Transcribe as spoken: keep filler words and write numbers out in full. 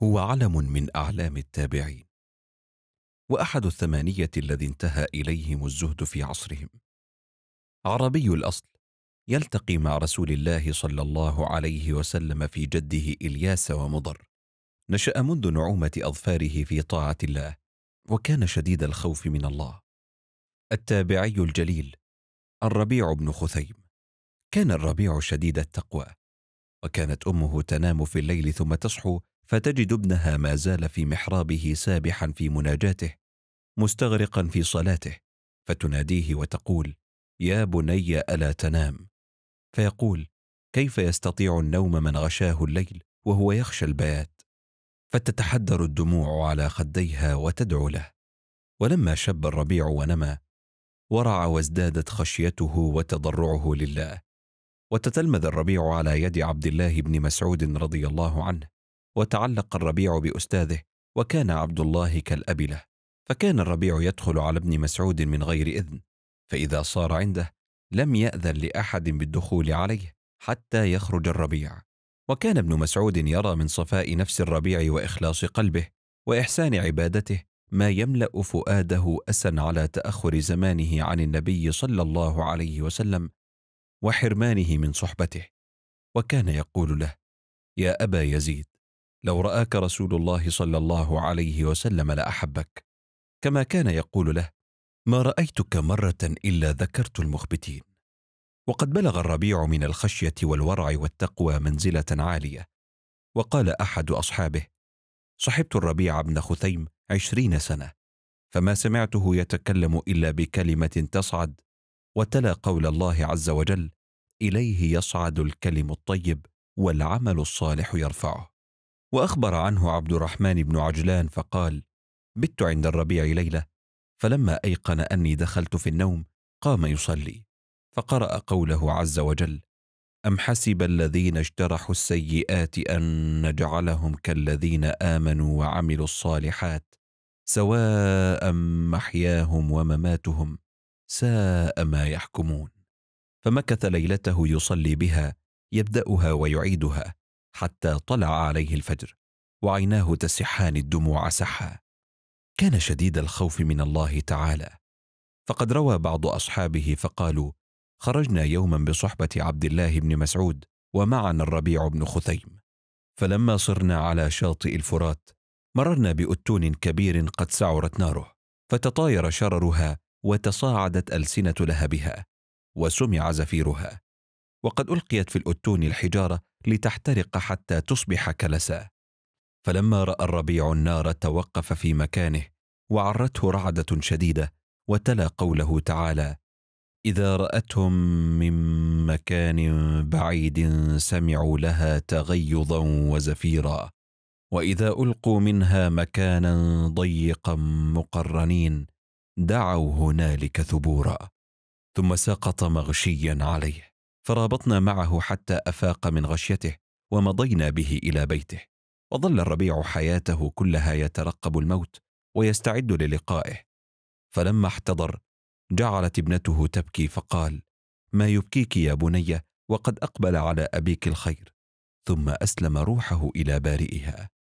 هو علم من أعلام التابعين، وأحد الثمانية الذي انتهى إليهم الزهد في عصرهم. عربي الأصل، يلتقي مع رسول الله صلى الله عليه وسلم في جده إلياس ومضر. نشأ منذ نعومة أظفاره في طاعة الله، وكان شديد الخوف من الله. التابعي الجليل الربيع بن خثيم. كان الربيع شديد التقوى، وكانت أمه تنام في الليل ثم تصحو فتجد ابنها ما زال في محرابه سابحا في مناجاته مستغرقا في صلاته، فتناديه وتقول: يا بني ألا تنام؟ فيقول: كيف يستطيع النوم من غشاه الليل وهو يخشى البيات؟ فتتحدر الدموع على خديها وتدعو له. ولما شب الربيع ونمى، ورع وازدادت خشيته وتضرعه لله. وتتلمذ الربيع على يد عبد الله بن مسعود رضي الله عنه، وتعلق الربيع بأستاذه، وكان عبد الله كالأب له. فكان الربيع يدخل على ابن مسعود من غير إذن، فإذا صار عنده لم يأذن لأحد بالدخول عليه حتى يخرج الربيع. وكان ابن مسعود يرى من صفاء نفس الربيع وإخلاص قلبه وإحسان عبادته ما يملأ فؤاده أسا على تأخر زمانه عن النبي صلى الله عليه وسلم وحرمانه من صحبته. وكان يقول له: يا أبا يزيد، لو رآك رسول الله صلى الله عليه وسلم لأحبك. كما كان يقول له: ما رأيتك مرة إلا ذكرت المخبتين. وقد بلغ الربيع من الخشية والورع والتقوى منزلة عالية. وقال أحد أصحابه: صحبت الربيع بن خثيم عشرين سنة، فما سمعته يتكلم إلا بكلمة تصعد، وتلا قول الله عز وجل: إليه يصعد الكلم الطيب والعمل الصالح يرفعه. وأخبر عنه عبد الرحمن بن عجلان فقال: بت عند الربيع ليلة، فلما أيقن أني دخلت في النوم قام يصلي، فقرأ قوله عز وجل: أم حسب الذين اجترحوا السيئات أن نجعلهم كالذين آمنوا وعملوا الصالحات سواء محياهم ومماتهم ساء ما يحكمون. فمكث ليلته يصلي بها، يبدأها ويعيدها حتى طلع عليه الفجر، وعيناه تسحان الدموع سحا. كان شديد الخوف من الله تعالى. فقد روى بعض أصحابه فقالوا: خرجنا يوما بصحبة عبد الله بن مسعود ومعنا الربيع بن خثيم، فلما صرنا على شاطئ الفرات مررنا بأتون كبير قد سعرت ناره، فتطاير شررها وتصاعدت ألسنة لهبها وسمع زفيرها، وقد ألقيت في الأتون الحجارة لتحترق حتى تصبح كلسا. فلما رأى الربيع النار توقف في مكانه وعرته رعدة شديدة، وتلا قوله تعالى: إذا رأتهم من مكان بعيد سمعوا لها تغيظا وزفيرا، وإذا ألقوا منها مكانا ضيقا مقرنين دعوا هنالك ثبورا. ثم سقط مغشيا عليه، فرابطنا معه حتى أفاق من غشيته، ومضينا به إلى بيته. وظل الربيع حياته كلها يترقب الموت ويستعد للقائه. فلما احتضر جعلت ابنته تبكي، فقال: ما يبكيك يا بني وقد أقبل على أبيك الخير؟ ثم أسلم روحه إلى بارئها.